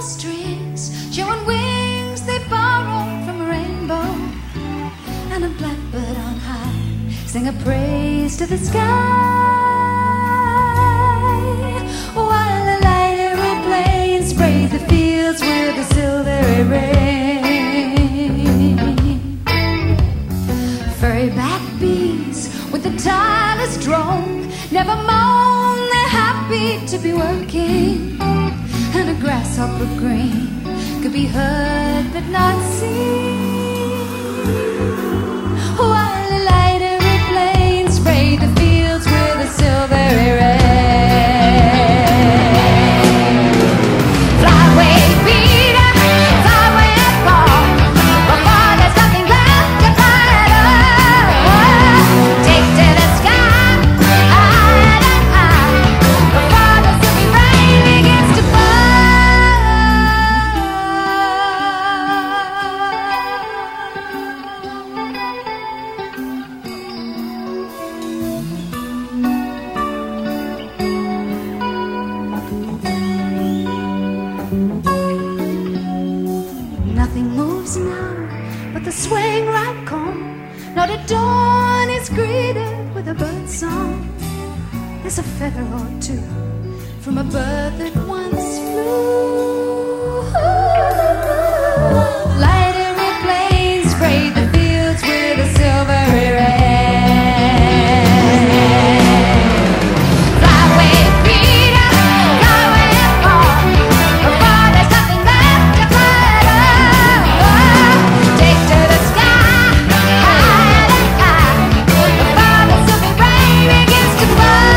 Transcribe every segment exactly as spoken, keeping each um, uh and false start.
strings, showing wings they borrowed from a rainbow. And a blackbird on high sing a praise to the sky, while the light aeroplanes spray the fields with a silvery rain. Furry back bees with the tireless drone never moan, they're happy to be working. And a grasshopper green could be heard but not seen, while the light aeroplanes spray the fields with a silvery rain. Fly away, Peter, fly away and fall, before there's nothing left to fly at. Take to the sky, high and high, before the silky rain begins to fall. Nothing moves now but the swaying ripe corn. Not a dawn is greeted with a bird song. There's a feather or two from a bird that once flew. Light aeroplanes spray the fields with a silvery rain. Fly away, Peter, fly away and fall, before there's nothing left to fly at. Take to the sky, high and high, before the silky rain begins to fall.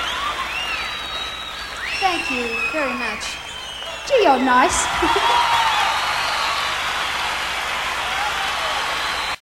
Thank you very much. Gee, you're nice.